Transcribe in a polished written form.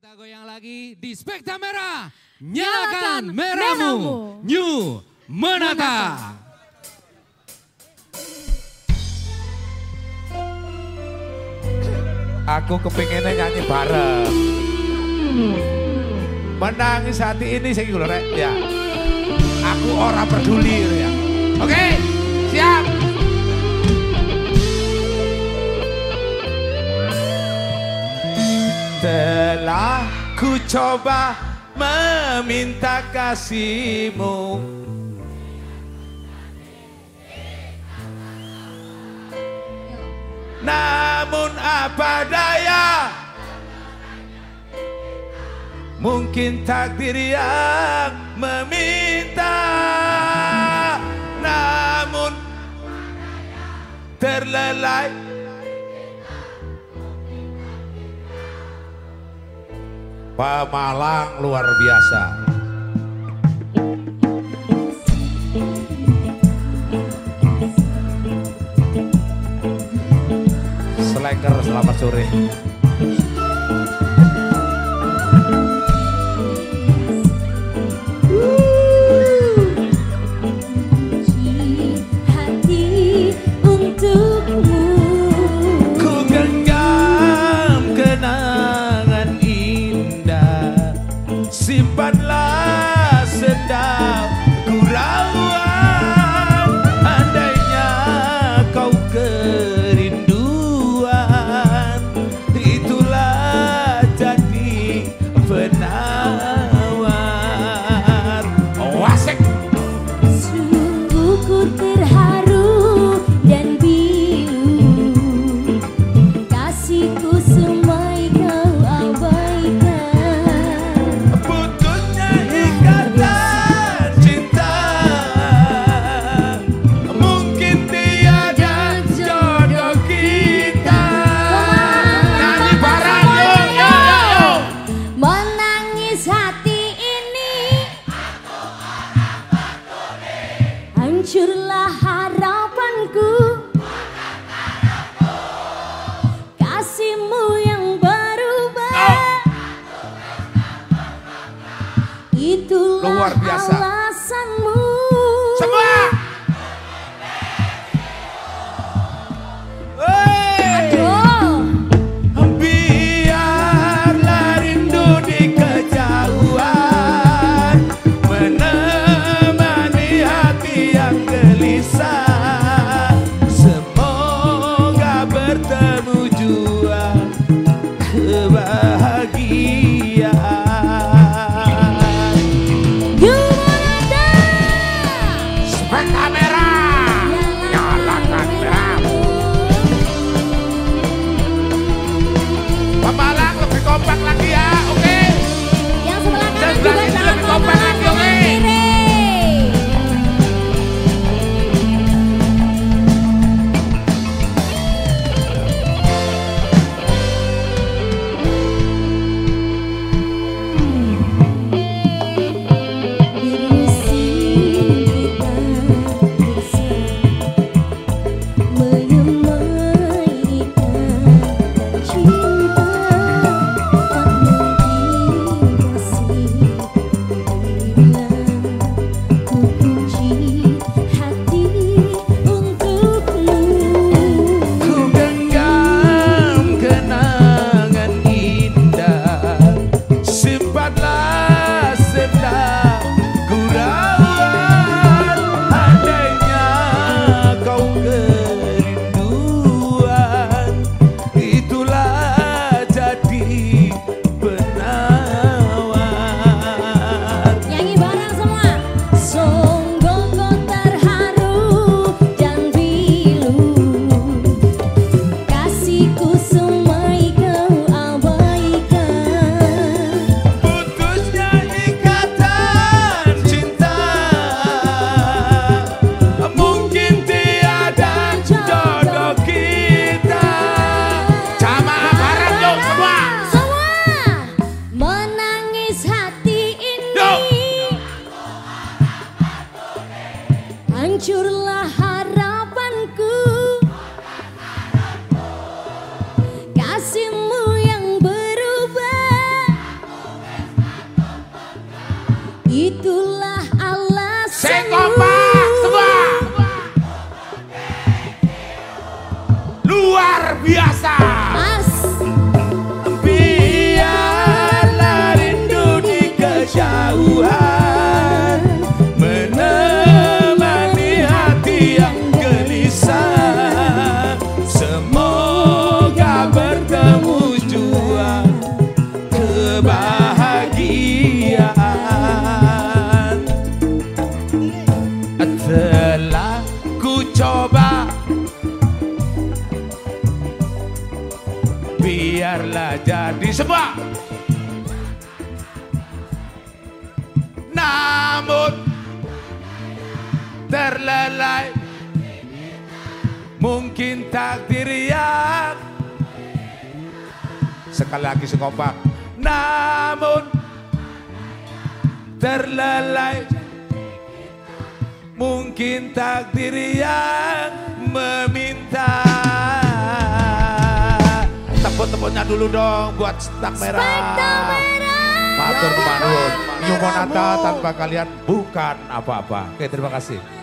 Kita goyang lagi di Spekta Merah. Nyalakan merahmu. New Monata. Aku kepinginnya nyanyi bareng. Menangis hati ini saya gitu rek ya. Aku orang peduli ya. Oke, siap. Telah ku coba meminta kasihmu, namun apa daya, mungkin takdir yang meminta, namun terlelai. Pemalang luar biasa. Slacker, selamat sore. Hati untukmu, Ku genggam kenangan indah, simpanlah sedap ku rawat. Andainya kau kerinduan, itulah jadi penawar. Oh, asik. sungguh ku terharu dan biru, kasihku semai kau abaikan. Putusnya ikatan cinta, mungkin tiada jodoh kita. Nyanyi bareng, yo. Menangis hati ini, hancurlah harapanku. Kasihmu yang berubah, itulah Luar biasa. alasanmu. Semua. Aduh. Biarlah rindu di kejauhan menemani hati yang gelisah. Semoga bertemu jua kebahagiaan. Gimana terlelai. Mungkin takdir yang sekali lagi sekompak. Namun terlelai. Mungkin takdir yang meminta. Tepuk-tepuknya dulu dong buat Spekta Merah. Spekta Merah. Matur nuwun. New Monata tanpa kalian bukan apa-apa. Oke, terima kasih.